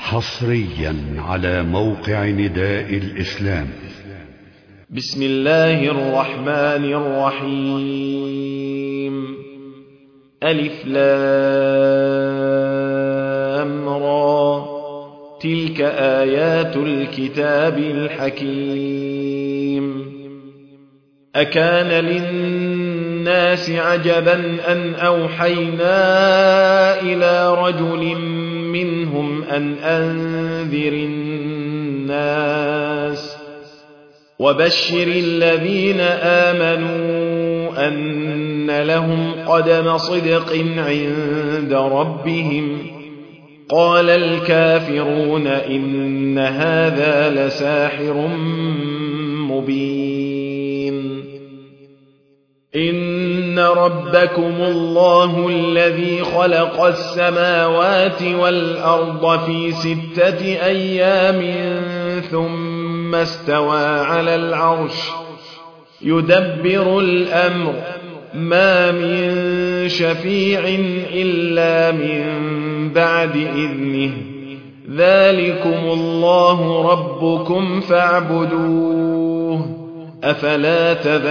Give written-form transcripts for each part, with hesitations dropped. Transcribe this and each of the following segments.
حصريا على موقع نداء الإسلام. بسم الله الرحمن الرحيم. ألف لام را، تلك آيات الكتاب الحكيم. أكان للناس عجبا أن أوحينا إلى رجل منهم أن أنذر الناس وبشر الذين آمنوا أن لهم قدم صدق عند ربهم. قال الكافرون إن هذا لساحر مبين. إن ربكم الله الذي خلق السماوات والأرض في 6 أيام ثم استوى على العرش يدبر الأمر، ما من شفيع إلا من بعد إذنه، ذلكم الله ربكم فاعبدوه، أفلا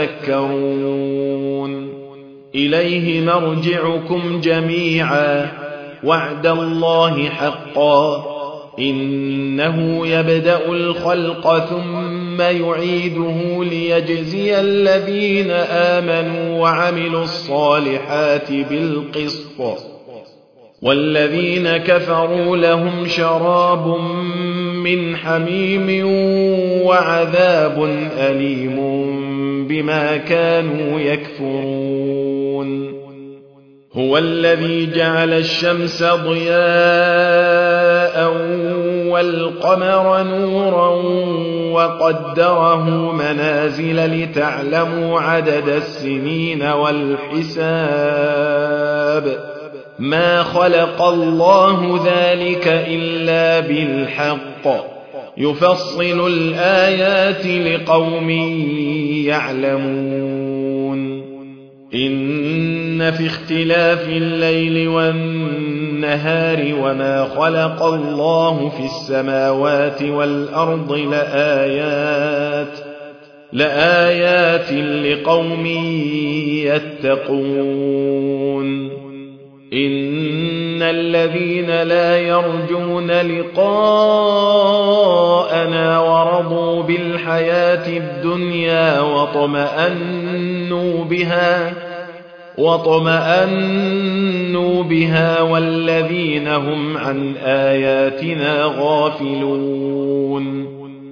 تذكرون. إليه مرجعكم جميعا، وعد الله حقا، إنه يبدأ الخلق ثم يعيده ليجزي الذين آمنوا وعملوا الصالحات بالقسط، والذين كفروا لهم شراب من حميم وعذاب أليم بما كانوا يكفرون. هو الذي جعل الشمس ضياء والقمر نورا وقدره منازل لتعلموا عدد السنين والحساب، ما خلق الله ذلك إلا بالحق، يفصل الآيات لقوم يعلمون. إن في اختلاف الليل والنهار وما خلق الله في السماوات والأرض لآيات لقوم يتقون. إن الذين لا يرجون لقاءنا ورضوا بالحياة الدنيا واطمأنوا بها والذين هم عن آياتنا غافلون،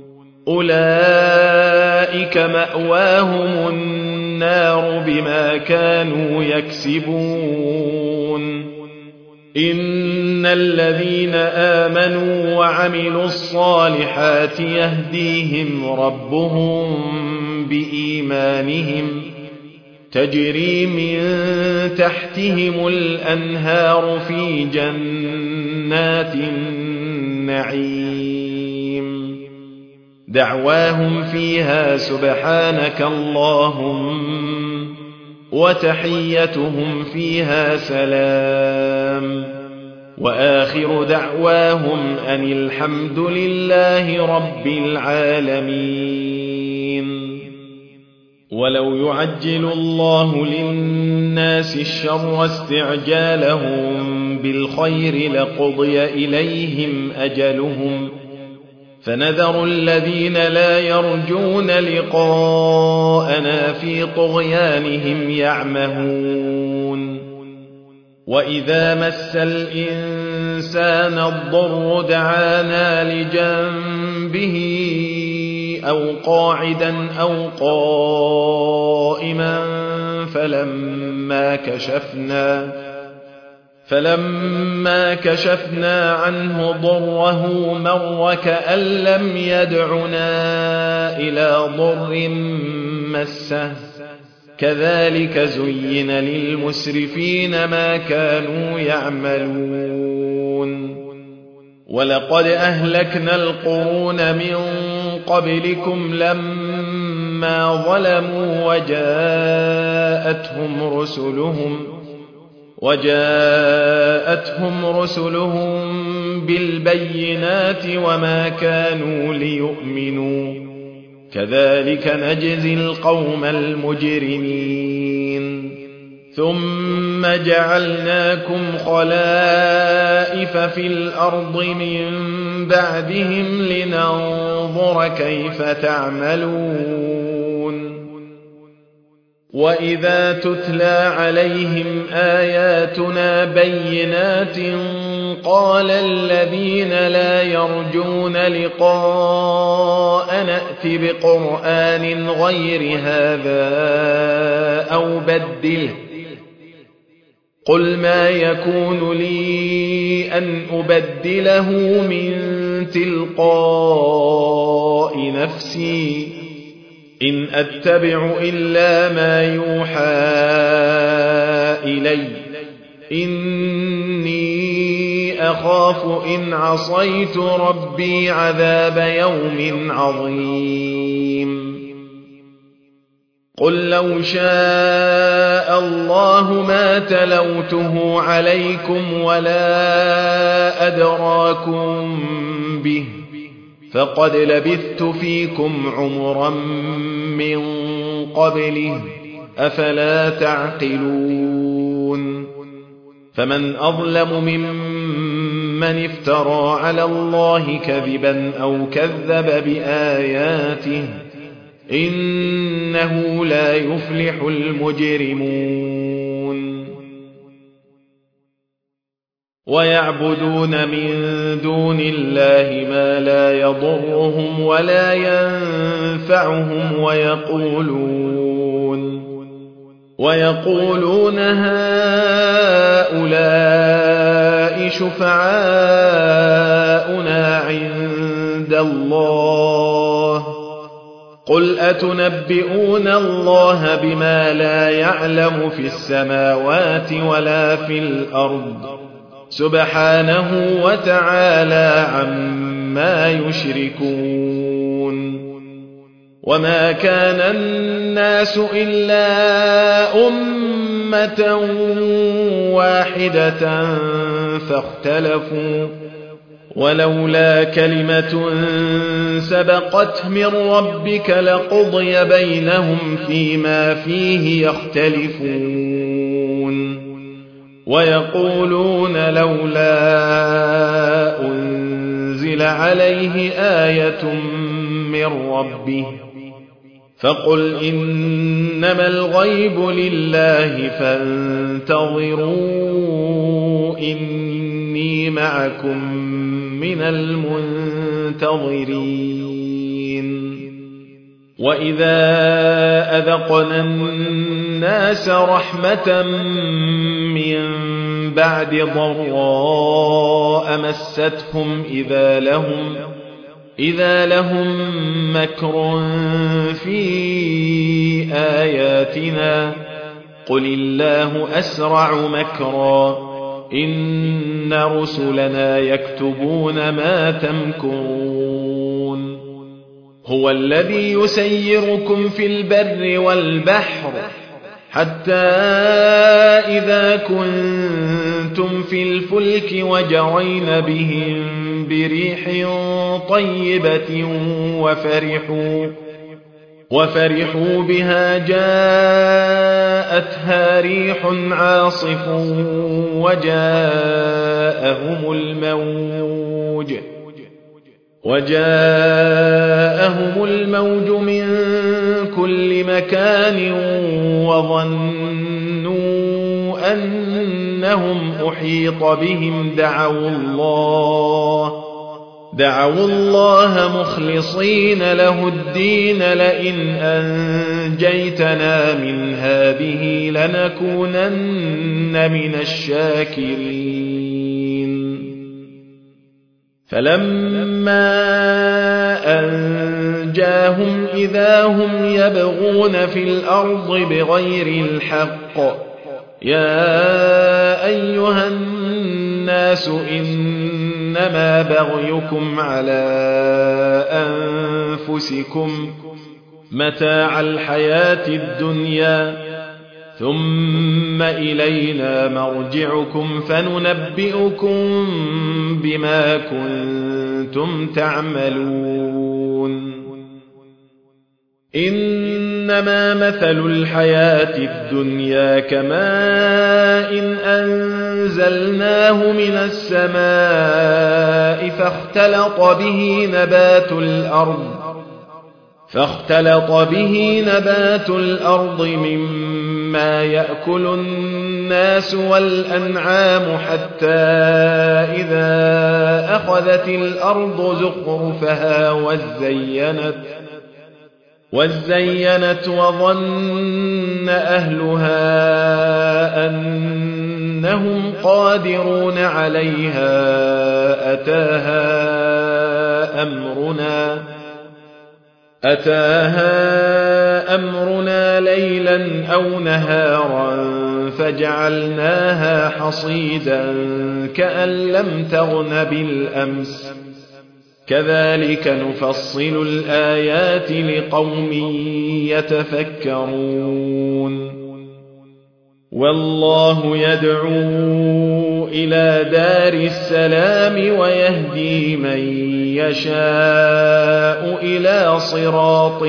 أولئك مأواهم النار بما كانوا يكسبون. إن الذين آمنوا وعملوا الصالحات يهديهم ربهم بإيمانهم، تجري من تحتهم الأنهار في جنات النعيم، دعواهم فيها سبحانك اللهم وتحيتهم فيها سلام، وآخر دعواهم أن الحمد لله رب العالمين. ولو يعجل الله للناس الشر استعجالهم بالخير لقضي إليهم أجلهم، فنذر الذين لا يرجون لقاءنا في طغيانهم يعمهون. وإذا مس الإنسان الضر دعانا لجنبه أو قاعدا أو قائما فلما كشفنا عنه ضره مر كأن لم يدعنا إلى ضر مسه، كذلك زين للمسرفين ما كانوا يعملون. ولقد أهلكنا القرون من قبلكم لما ظلموا وجاءتهم رسلهم بالبينات وما كانوا ليؤمنوا كذلك نجزي القوم المجرمين ثم جعلناكم خلائف في الأرض من بعدهم لننظر كيف تعملون وإذا تتلى عليهم آياتنا بينات قال الذين لا يرجون لقاء نأت بقرآن غير هذا أو بدله قل ما يكون لي أن أبدله من تلقاء نفسي إن أتبع إلا ما يوحى إلي إني أخاف إن عصيت ربي عذاب يوم عظيم قل لو شاء الله ما تلوته عليكم ولا أدراكم به فقد لبثت فيكم عمرا من قبله أفلا تعقلون فمن أظلم ممن افترى على الله كذبا أو كذب بآياته إنه لا يفلح المجرمون ويعبدون من دون الله ما لا يضرهم ولا ينفعهم ويقولون هؤلاء شفعاؤنا عند الله قل أتنبئون الله بما لا يعلم في السماوات ولا في الأرض سبحانه وتعالى عما يشركون وما كان الناس إلا أمة واحدة فاختلفوا ولولا كلمة سبقت من ربك لقضي بينهم فيما فيه يختلفون ويقولون لولا أنزل عليه آية من ربه فقل إنما الغيب لله فانتظروا إني معكم من المنتظرين وإذا أذقنا الناس رحمة من بعد ضراء مستهم إذا لهم مكر في آياتنا قل الله أسرع مكرا إن رسلنا يكتبون ما تمكرون هو الذي يسيركم في البر والبحر حتى إذا كنتم في الفلك وجرين بهم بريح طيبة وفرحوا بها جاءتها ريح عاصف وجاءهم الموج من كل مكان وظنوا أنهم أحيط بهم دعوا الله مخلصين له الدين لئن أنجيتنا من هذه لنكونن من الشاكرين فلما أنجاهم إذا هم يبغون في الأرض بغير الحق يا أيها الناس إنما بغيكم على أنفسكم متاع الحياة الدنيا ثم إلينا مرجعكم فننبئكم بما كنتم تعملون إنما مثل الحياة الدنيا كماء إن أنزلناه من السماء فاختلط به نبات الأرض مما يأكل الناس والأنعام حتى إذا أخذت الأرض زخرفها وزينت وظن أهلها أنهم قادرون عليها أتاها أمرنا ليلا أو نهارا فجعلناها حصيدا كأن لم تغن بالأمس كذلك نفصل الآيات لقوم يتفكرون والله يدعو إلى دار السلام ويهدي من يشاء إلى صراط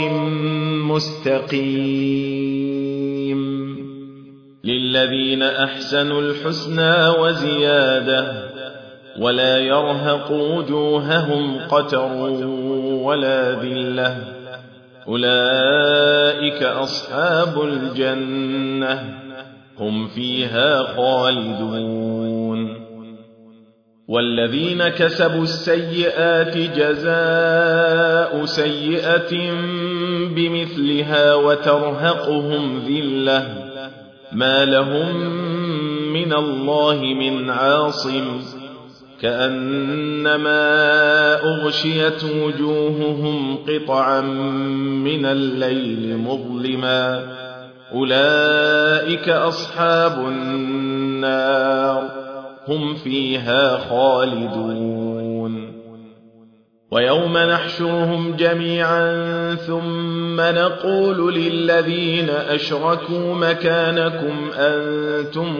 مستقيم للذين أحسنوا الحسنى وزيادة ولا يرهق وجوههم قتر ولا ذلة أولئك أصحاب الجنة هم فيها خالدون والذين كسبوا السيئات جزاء سيئة بمثلها وترهقهم ذلة ما لهم من الله من عاصم كأنما أغشيت وجوههم قطعا من الليل مظلما أولئك أصحاب النار هم فيها خالدون ويوم نحشرهم جميعا ثم نقول للذين أشركوا مكانكم أنتم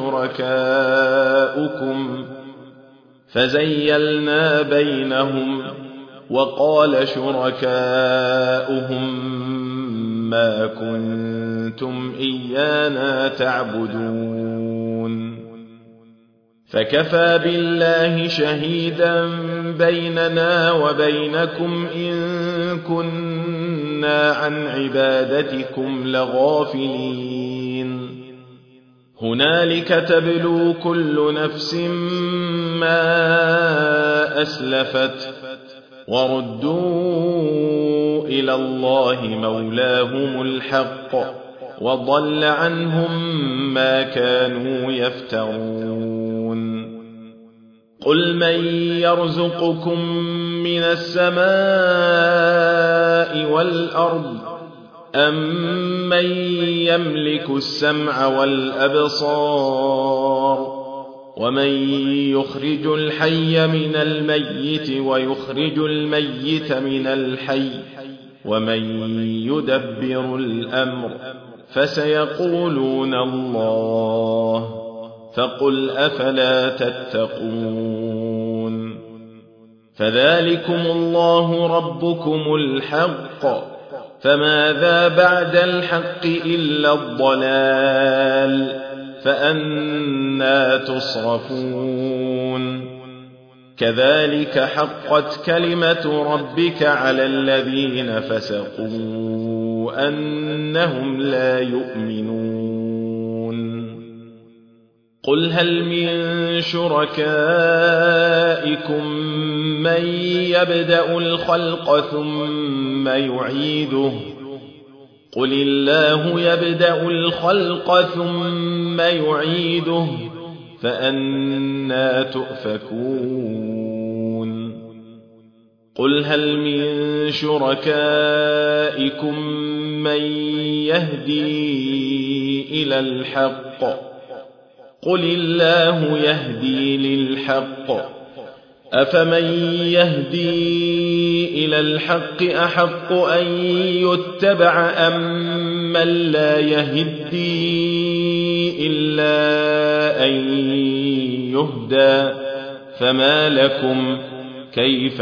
وشركاؤكم فزيلنا بينهم وقال شركاؤهم ما كنتم إيانا تعبدون فكفى بالله شهيدا بيننا وبينكم إن كنا عن عبادتكم لغافلين هنالك تبلو كل نفس ما أسلفت وردوا إلى الله مولاهم الحق وضل عنهم ما كانوا يفترون قل من يرزقكم من السماء والأرض أم من يملك السمع والأبصار ومن يخرج الحي من الميت ويخرج الميت من الحي ومن يدبر الأمر فسيقولون الله فقل أفلا تتقون فذلكم الله ربكم الحق فماذا بعد الحق إلا الضلال فأنى تصرفون كذلك حقت كلمة ربك على الذين فسقوا أنهم لا يؤمنون قل هل من شركائكم من يبدأ الخلق ثم يعيده قل الله يبدأ الخلق ثم يعيده فأنى تؤفكون قل هل من شركائكم من يهدي إلى الحق قل الله يهدي للحق أفمن يهدي إلى الحق أحق أن يتبع أم من لا يهدي إلا أن يهدى فما لكم كيف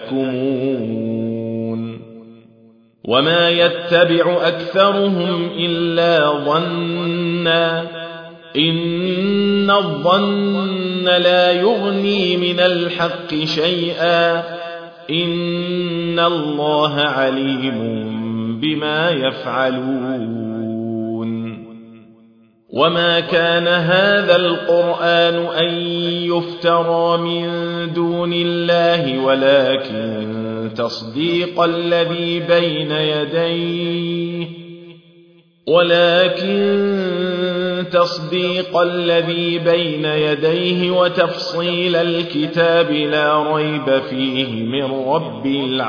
تحكمون وما يتبع أكثرهم إلا ظنا إن الظن لا يغني من الحق شيئا إن الله عليم بما يفعلون وما كان هذا القرآن أن يفترى من دون الله ولكن تصديق الذي بين يديه وتفصيل الكتاب لا ريب فيه من رب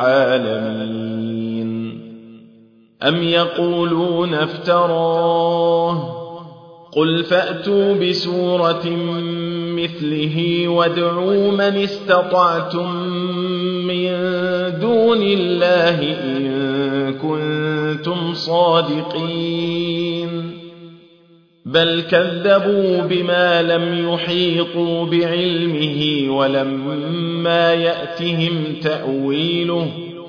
العالمين أم يقولون افتراه قل فأتوا بسورة مثله وادعوا من استطعتم من دون الله إن كنتم صادقين بل كذبوا بما لم يحيطوا بعلمه ولما يأتهم تأويله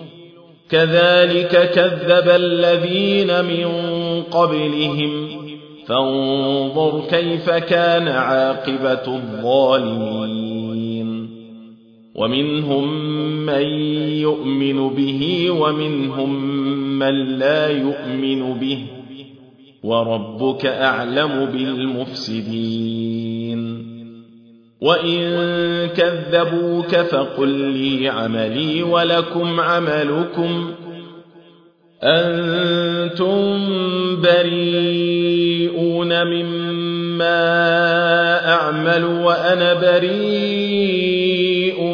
كذلك كذب الذين من قبلهم فانظر كيف كان عاقبة الظالمين ومنهم من يؤمن به ومنهم من لا يؤمن به وربك أعلم بالمفسدين وإن كذبوك فقل لي عملي ولكم عملكم أنتم بريئون مما أعمل وأنا بريء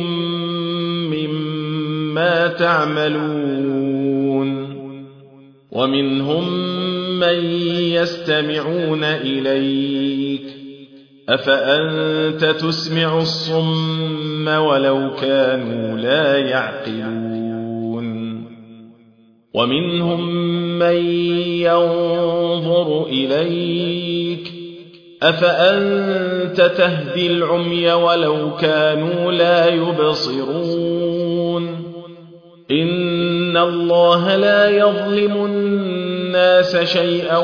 مما تعملون ومنهم من يستمعون إليك أفأنت تسمع الصم ولو كانوا لا يعقلون ومنهم من ينظر إليك أفأنت تهدي العمي ولو كانوا لا يبصرون إن الله لا يظلم الناس شيئا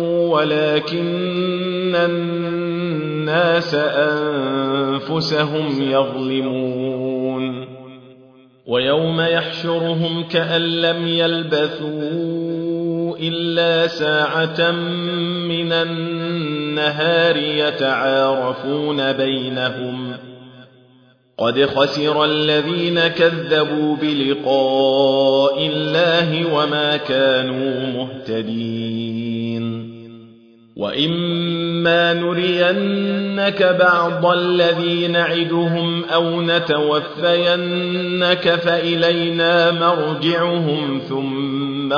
ولكن الناس أنفسهم يظلمون ويوم يحشرهم كأن لم يلبثوا إلا ساعة من النهار يتعارفون بينهم قد خسر الذين كذبوا بلقاء الله وما كانوا مهتدين وإما نرينك بعض الذي نعدهم أو نتوفينك فإلينا مرجعهم ثم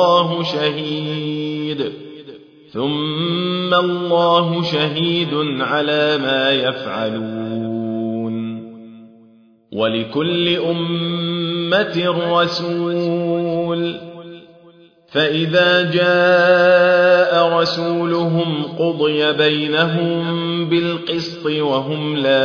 الله شهيد على ما يفعلون ولكل أمة رسول فإذا جاء رسولهم قضي بينهم بالقسط وهم لا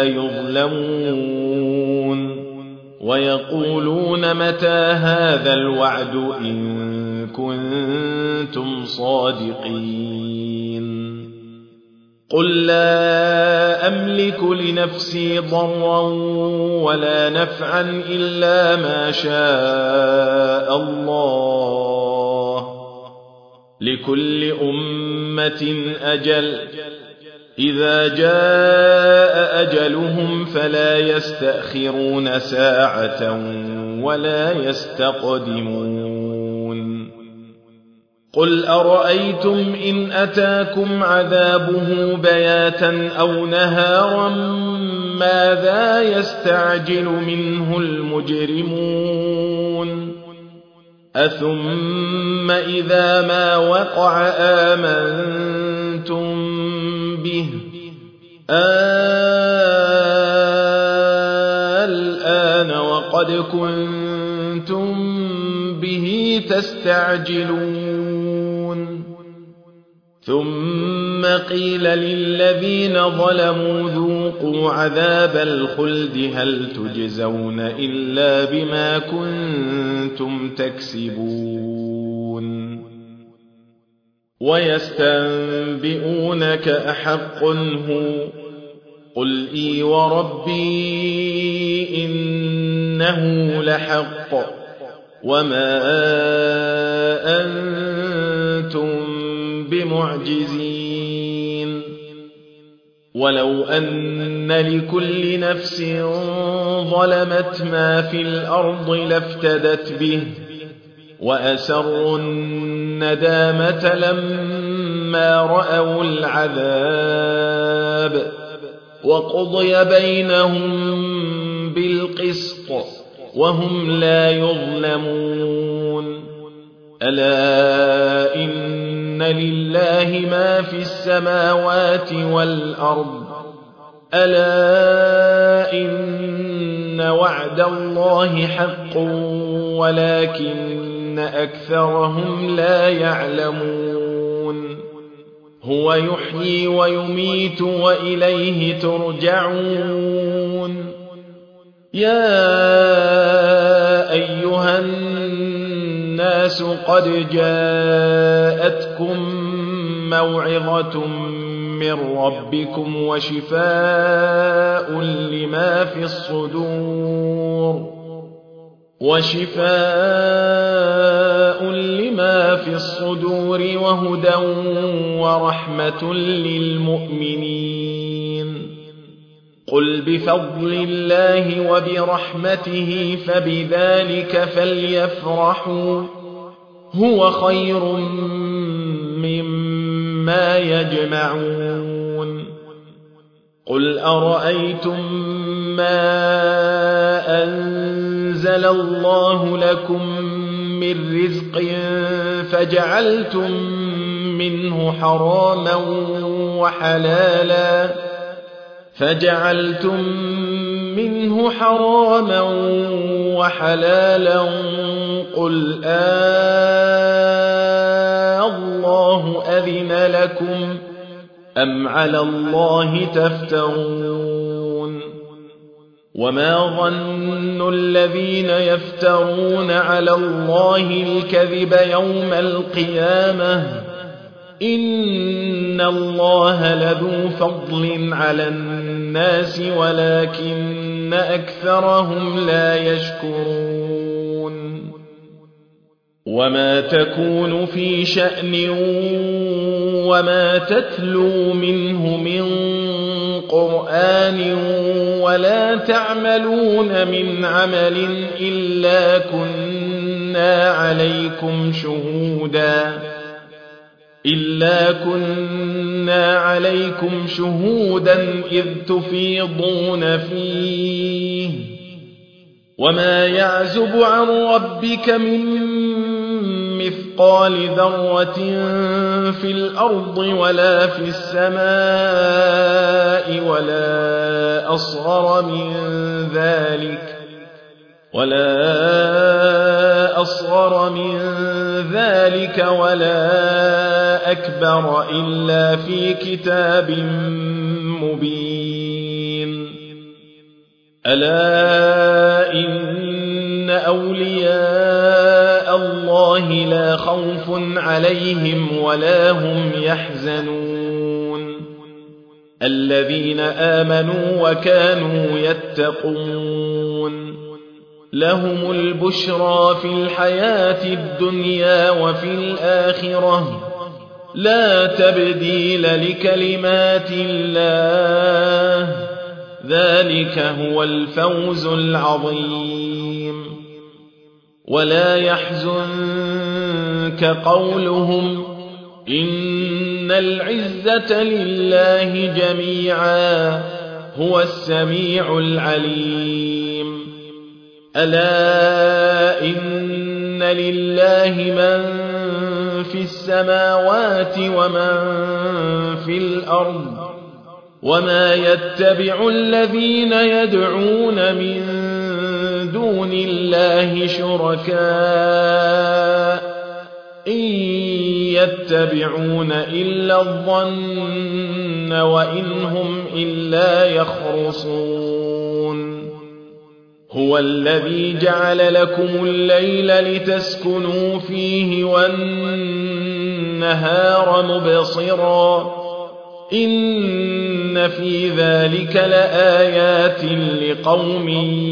يظلمون ويقولون متى هذا الوعد إن كنتم صادقين قل لا أملك لنفسي ضرا ولا نفعا إلا ما شاء الله لكل أمة أجل إذا جاء أجلهم فلا يستأخرون ساعة ولا يستقدمون قل أرأيتم إن أتاكم عذابه بياتا أو نهارا ماذا يستعجل منه المجرمون أثم إذا ما وقع آمنتم به الآن وقد كنتم به تستعجلون ثم قيل للذين ظلموا ذوقوا عذاب الخلد هل تجزون إلا بما كنتم تكسبون ويستنبئونك أحق هو قل إي وربي إنه لحق وما أنتم بمعجزين ولو أن لكل نفس ظلمت ما في الأرض لافتدت به وأسروا الندامة لما رأوا العذاب وقضي بينهم بالقسط وهم لا يظلمون ألا إن لله ما في السماوات والأرض ألا إن وعد الله حق ولكن أكثرهم لا يعلمون هو يحيي ويميت وإليه ترجعون يا أيها الناس قد جاءتكم موعظة من ربكم وشفاء لما في الصدور وهدى ورحمة للمؤمنين قل بفضل الله وبرحمته فبذلك فليفرحوا هو خير مما يجمعون قل أرأيتم ما أنزل الله لكم من رزق فجعلتم منه حراما وحلالا قل الله أذن لكم أم على الله تفترون وما ظن الذين يفترون على الله الكذب يوم القيامة إن الله لذو فضل على الناس ولكن أكثرهم لا يشكرون وما تكون في شأن وما تتلو منه من قرآن ولا تعملون من عمل إلا كنا عليكم شهودا إذ تفيضون فيه وما يعزب عن ربك من مثقال ذرة في الأرض ولا في السماء ولا أصغر من ذلك ولا أكبر إلا في كتاب مبين ألا إن أولياء الله لا خوف عليهم ولا هم يحزنون الذين آمنوا وكانوا يتقون لهم البشرى في الحياة الدنيا وفي الآخرة لا تبديل لكلمات الله ذلك هو الفوز العظيم ولا يحزنك قولهم إن العزة لله جميعا هو السميع العليم ألا إن لله من في السماوات ومن في الأرض وما يتبع الذين يدعون من دون الله شركاء إن يتبعون إلا الظن وإن هم إلا يخرصون هو الذي جعل لكم الليل لتسكنوا فيه والنهار مبصرا إن في ذلك لآيات لقوم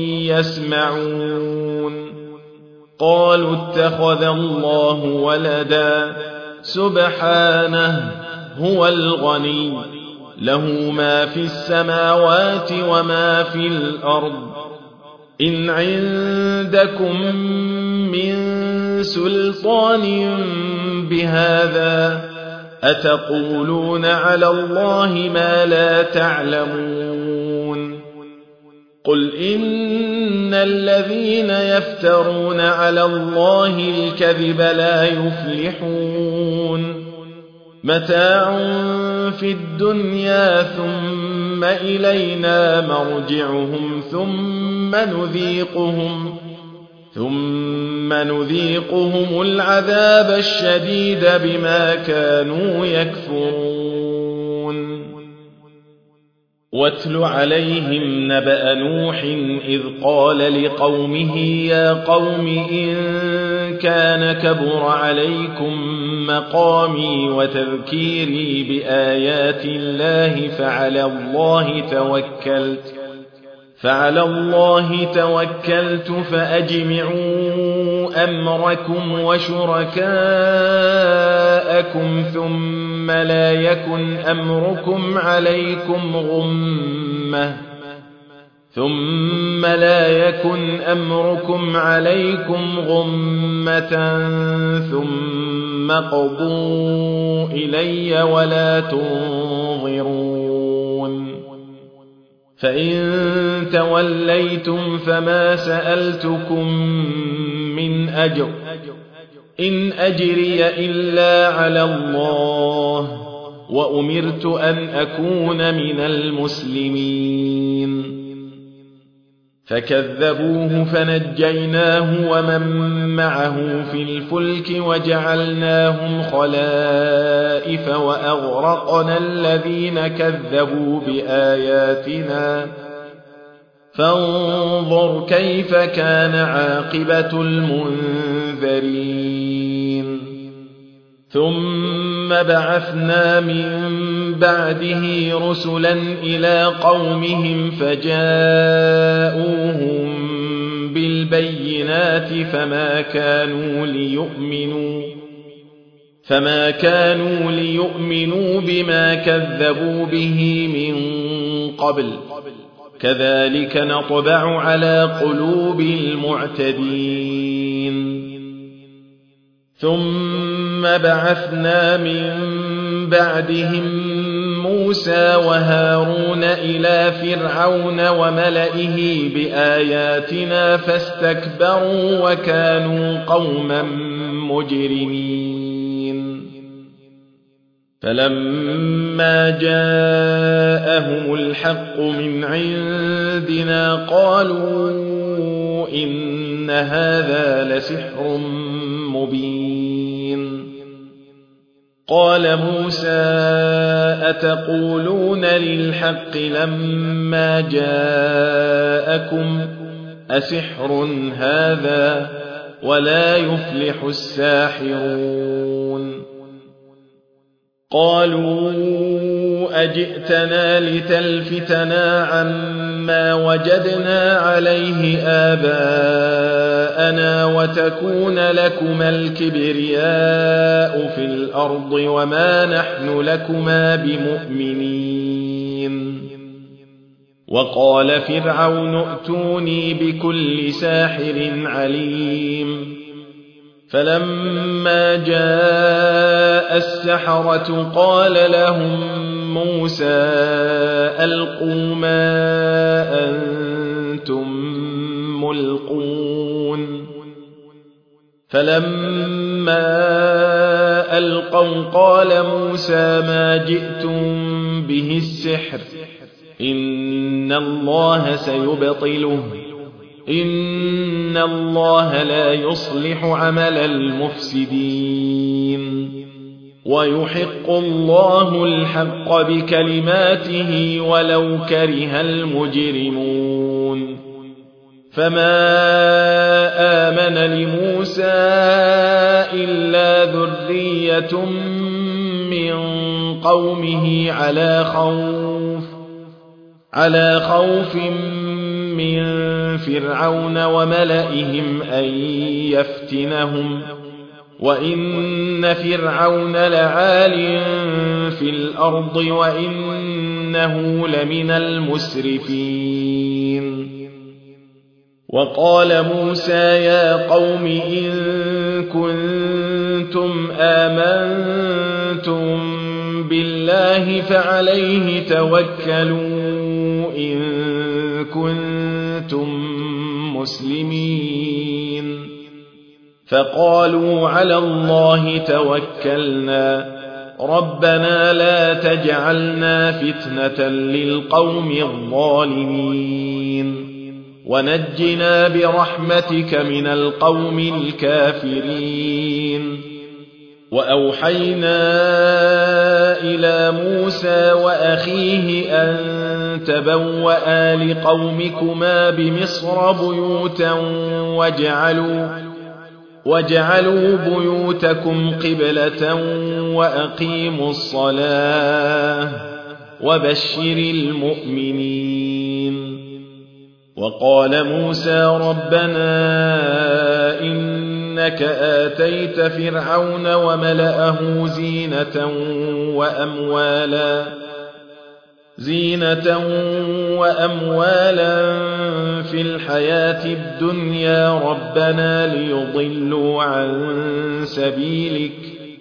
يسمعون قالوا اتخذ الله ولدا سبحانه هو الغني له ما في السماوات وما في الأرض إن عندكم من سلطان بهذا أتقولون على الله ما لا تعلمون قل إن الذين يفترون على الله الكذب لا يفلحون متاع في الدنيا ثم إلينا مرجعهم ثم نذيقهم العذاب الشديد بما كانوا يكفرون واتل عليهم نبأ نوح إذ قال لقومه يا قوم إن كان كبر عليكم مقامي وتذكيري بآيات الله فعلى الله توكلت فأجمعوا أمركم وشركاءكم ثم لا يكن أمركم عليكم غمة ثم قضوا إلي ولا تنظرون فإن توليتم فما سألتكم من أجر إن أجري إلا على الله وأمرت أن أكون من المسلمين فكذبوه فنجيناه ومن معه في الفلك وجعلناهم خلائف وأغرقنا الذين كذبوا بآياتنا فانظر كيف كان عاقبة المنذرين ثم بعثنا من بعده رسلا إلى قومهم فجاءوهم بالبينات فما كانوا ليؤمنوا بما كذبوا به من قبل كذلك نطبع على قلوب المعتدين ثم بعثنا من بعدهم موسى وهارون إلى فرعون وملئه بآياتنا فاستكبروا وكانوا قوما مجرمين فلما جاءهم الحق من عندنا قالوا إن هذا لسحر مبين قال موسى أتقولون للحق لما جاءكم أسحر هذا ولا يفلح الساحرون قالوا أجئتنا لتلفتنا عما وجدنا عليه آباءنا وتكون لكما الكبرياء في الأرض وما نحن لكما بمؤمنين وقال فرعون ائتوني بكل ساحر عليم فلما جاء السحرة قال لهم موسى ألقوا ما أنتم ملقون فلما ألقوا قال موسى ما جئتم به السحر إن الله سيبطله إن الله لا يصلح عمل المفسدين ويحق الله الحق بكلماته ولو كره المجرمون فما آمن لموسى إلا ذرية من قومه على خوف من فرعون وملئهم أن يفتنهم وإن فرعون لعال في الأرض وإنه لمن المسرفين وقال موسى يا قوم إن كنتم آمنتم بالله فعليه توكلوا إن كنتم مسلمين فقالوا على الله توكلنا ربنا لا تجعلنا فتنة للقوم الظالمين ونجنا برحمتك من القوم الكافرين وأوحينا إلى موسى وأخيه أن تبوأ لقومكما بمصر بيوتا واجعلوا بيوتكم قبلة وأقيموا الصلاة وبشر المؤمنين وقال موسى ربنا إنك آتيت فرعون وملأه زينة وأموالا في الحياة الدنيا ربنا ليضلوا عن سبيلك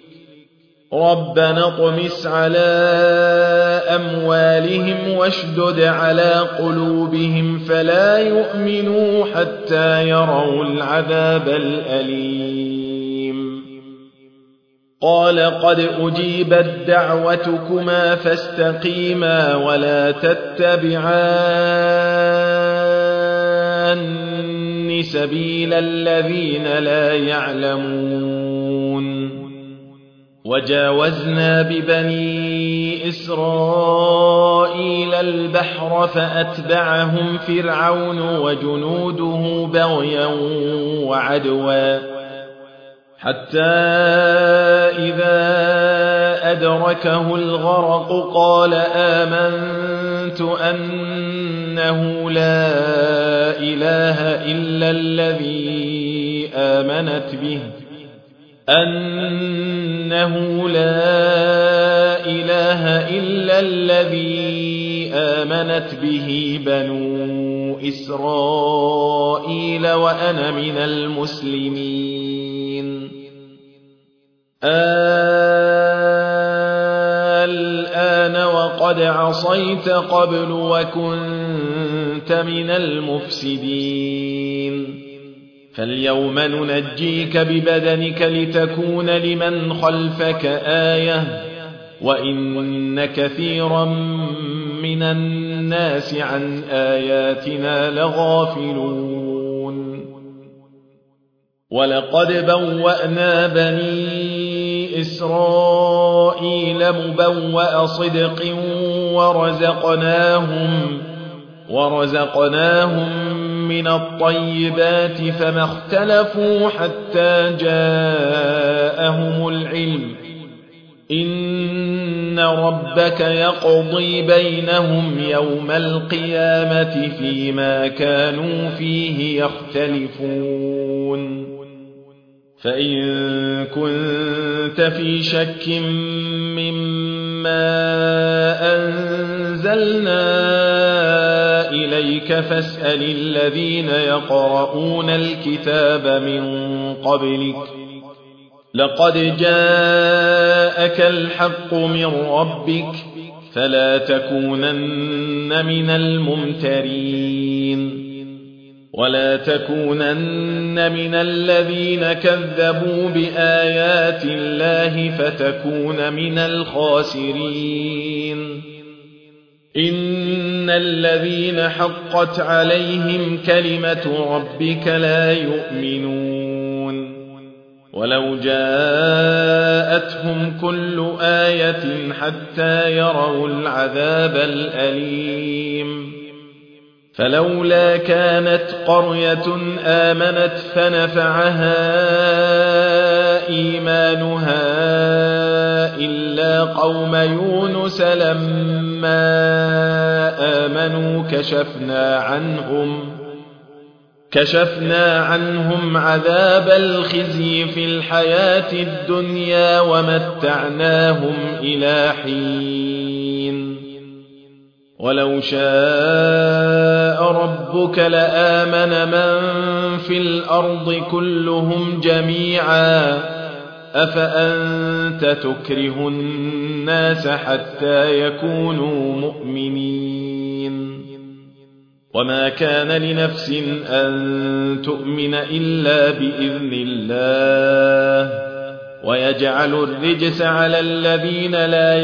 ربنا اطمس على أموالهم واشدد على قلوبهم فلا يؤمنوا حتى يروا العذاب الأليم قال قد أجيبت دعوتكما فاستقيما ولا تتبعان سبيل الذين لا يعلمون وجاوزنا ببني إسرائيل البحر فأتبعهم فرعون وجنوده بغيا وعدوا حتى إذا أدركه الغرق قال آمنت أنه لا إله إلا الذي آمنت به بنو إسرائيل وأنا من المسلمين الآن وقد عصيت قبل وكنت من المفسدين فاليوم ننجيك ببدنك لتكون لمن خلفك آية وإن كثيرا من الناس عن آياتنا لغافلون ولقد بوأنا بني إسرائيل مبوأ صدق ورزقناهم من الطيبات فما اختلفوا حتى جاءهم العلم إن ربك يقضي بينهم يوم القيامة فيما كانوا فيه يختلفون فإن كنت في شك مما أنزلنا إليك فاسأل الذين يقرؤون الكتاب من قبلك لقد جاءك الحق من ربك فلا تكونن من الممترين ولا تكونن من الذين كذبوا بآيات الله فتكون من الخاسرين إن الذين حقت عليهم كلمة ربك لا يؤمنون ولو جاءتهم كل آية حتى يروا العذاب الأليم فلولا كانت قرية آمنت فنفعها إيمانها إلا قوم يونس لما آمنوا كشفنا عنهم عذاب الخزي في الحياة الدنيا ومتعناهم إلى حين ولو شاء ربك لآمن من في الأرض كلهم جميعا أفأنت تكره الناس حتى يكونوا مؤمنين وما كان لنفس أن تؤمن إلا بإذن الله ويجعل الرجس على الذين لا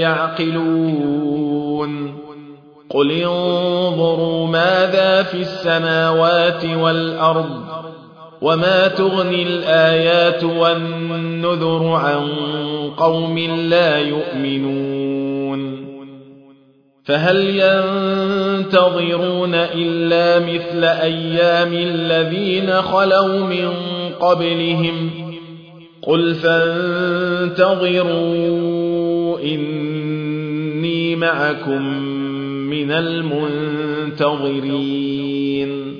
يعقلون قل انظروا ماذا في السماوات والأرض وما تغني الآيات والنذر عن قوم لا يؤمنون فهل ينتظرون إلا مثل أيام الذين خلوا من قبلهم قل فانتظروا إني معكم من المنتظرين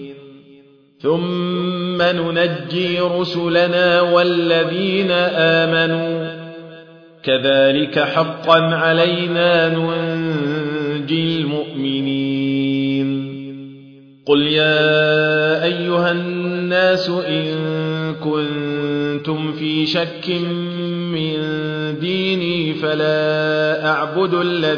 ثم ننجي رسلنا والذين آمنوا كذلك حقا علينا ننجي المؤمنين قل يا أيها الناس إن كنتم في شك من ديني فلا أعبد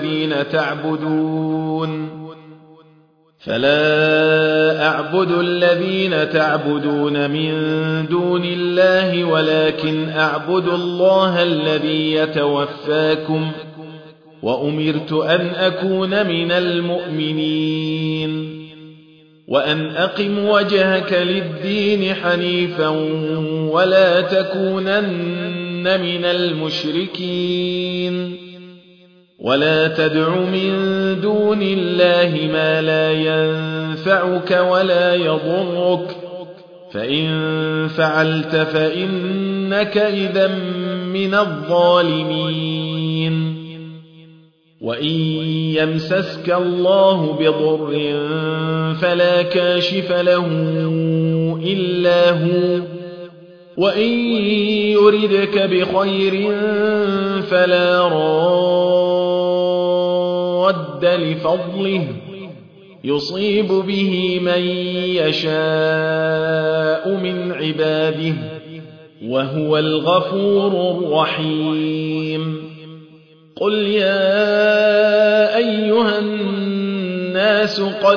الذين تعبدون من دون الله ولكن أعبد الله الذي يتوفاكم وأمرت أن أكون من المؤمنين وأن أقم وجهك للدين حنيفا ولا تكونن من المشركين ولا تدع من دون الله ما لا ينفعك ولا يضرك فإن فعلت فإنك إذا من الظالمين وإن يمسسك الله بضر فلا كاشف له إلا هو وإن يردك بخير فلا راد لفضله يصيب به من يشاء من عباده وهو الغفور الرحيم قل يا أيها الناس قد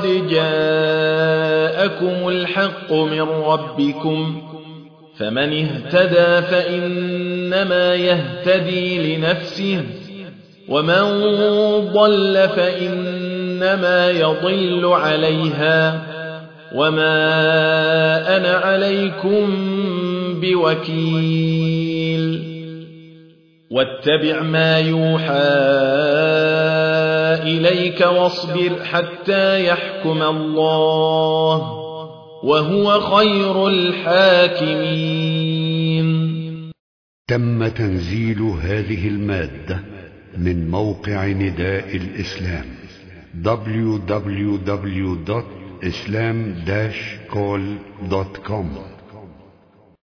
جاءكم الحق من ربكم فمن اهتدى فإنما يهتدي لنفسه ومن ضل فإنما يضل عليها وما أنا عليكم بوكيل واتبع ما يوحى إليك واصبر حتى يحكم الله وهو خير الحاكمين. تم تنزيل هذه المادة من موقع نداء الإسلام www.islam-call.com